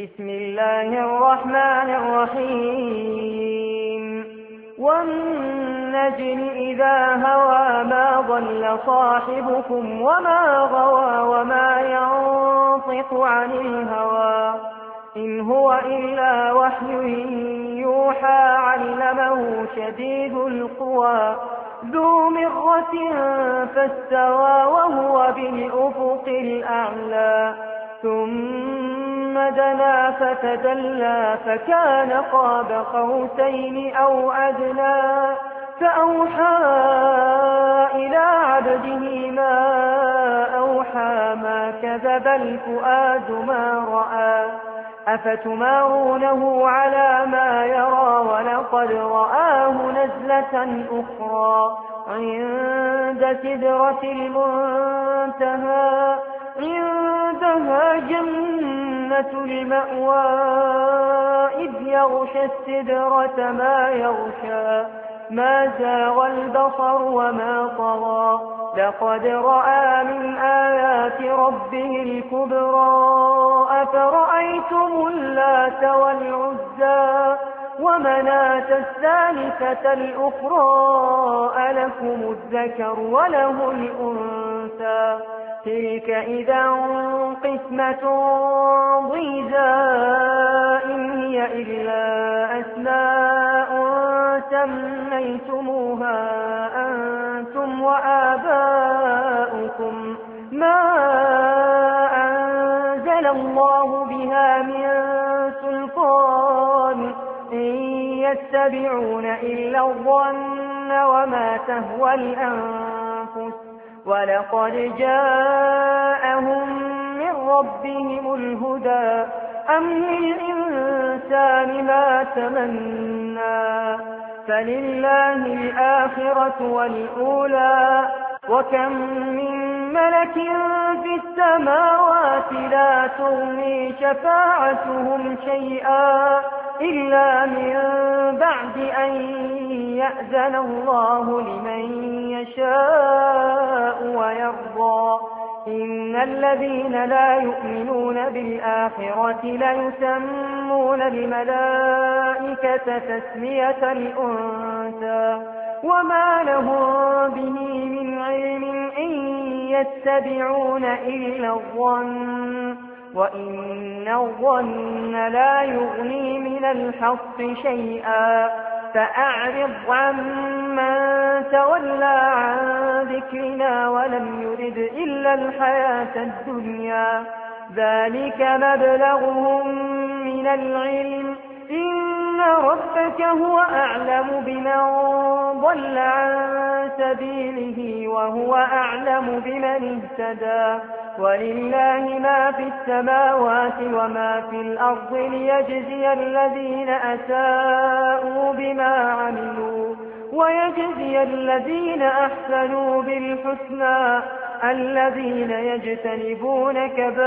بسم الله الرحمن الرحيم والنجم إذا هوى ما ضل صاحبكم وما غوى وما ينطق عن الهوى إن هو إلا وحي يوحى علمه شديد القوى ذو مرة فاستوى وهو بالأفق الأعلى ثم دنا فتدلى فكان قاب قوسين أو أدنى فأوحى إلى عبده ما أوحى ما كذب الفؤاد ما رأى أفتمارونه على ما يرى ولقد رآه نزلة أخرى عند سدرة المنتهى عندها جنة المأوى إذ يغشى السدرة ما يغشى ما زاغ البصر وما طغى لقد رأى من آيات ربه الكبرى أفرأيتم اللات والعزى ومناة الثالثة الأخرى ألكم الذكر وله الأنثى تلك إذا قسمة ضيزى إن هي إلا أسماء سميتموها أنتم وآباؤكم ما أنزل الله بها من سلطان إن يتبعون إلا الظن وما تهوى الأنفس ولقد جاءهم من ربهم الهدى أم للإنسان ما تمنى فلله الآخرة والأولى وكم من ملك في السماوات لا تغني شفاعتهم شيئا إلا من بعد أن يأذن الله لمن يشاء ويرضى إن الذين لا يؤمنون بالآخرة ليسمون الملائكة تسمية الأنثى وما لهم به من علم إن يتبعون إلا الظن وإن الظن لا يغني من الحق شيئا فأعرض عمن تولى عن ذكرنا ولم يرد إلا الحياة الدنيا ذلك مبلغهم من العلم إن ربك هو أعلم بمن ضل عن سبيله وهو أعلم بمن اهتدى ولله ما في السماوات وما في الأرض ليجزي الذين أساءوا بما عملوا ويجزي الذين أحسنوا بالحسنى الذين يجتنبون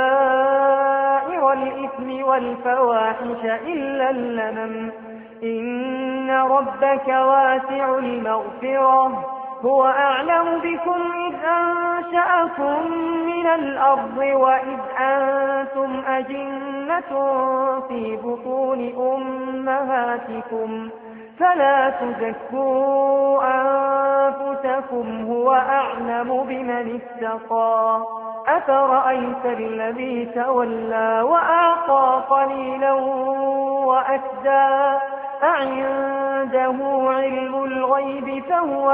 كبائر الإثم والفواحش إلا اللمم إن ربك واسع المغفرة هو أعلم بكم إذ أنشأكم من الأرض وإذ أنتم أجنة في بطون أمهاتكم فلا تزكوا أنفسكم هو أعلم بمن اتقى أفرأيت الذي تولى وأعطى قليلا وأكدى أعنده علم الغيب فهو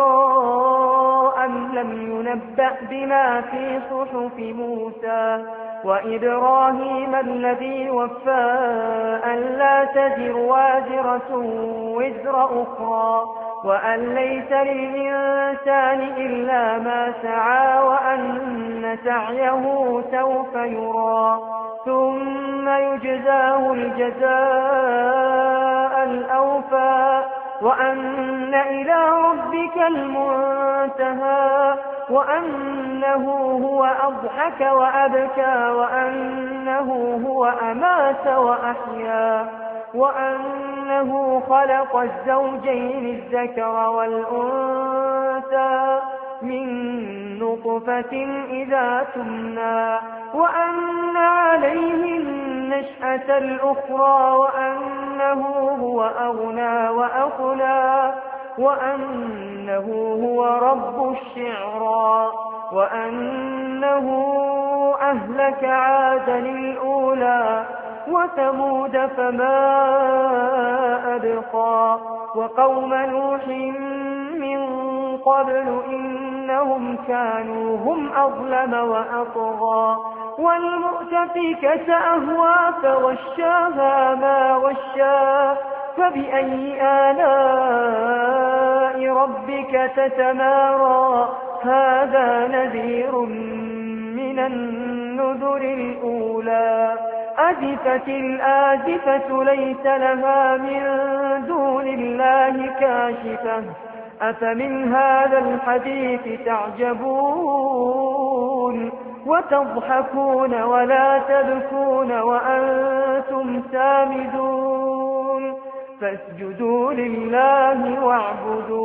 يرى أم لم ينبأ بما في صحف موسى وإبراهيم الذي وفى ألا تزر وازرة وزر أخرى وأن ليس للإنسان إلا ما سعى وأن سعيه سوف يرى ثم يجزاه الجزاء الأوفى وأن إلى ربك المنتهى وأنه هو أضحك وأبكى وأنه هو أمات وأحيا وأنه خلق الزوجين الذكر والأنثى من نطفة إذا تمنى وأن عليه النشأة الأخرى وأنه هو أغنى وأقنى وأنه هو رب الشعرى وأنه أهلك عادا الأولى وثمود فما أبقى وقوم نوح من قبل إنهم كانوا هم أظلم وأطغى والمؤتفكة أهوى فغشاها ما غشا فبأي آلاء ربك تتمارى هذا نذير من النذر الأولى أزفت الآزفة ليس لها من دون الله كاشفة أفمن هذا الحديث تعجبون وتضحكون ولا تبكون وأنتم سامدون فاسجدوا لله واعبدوا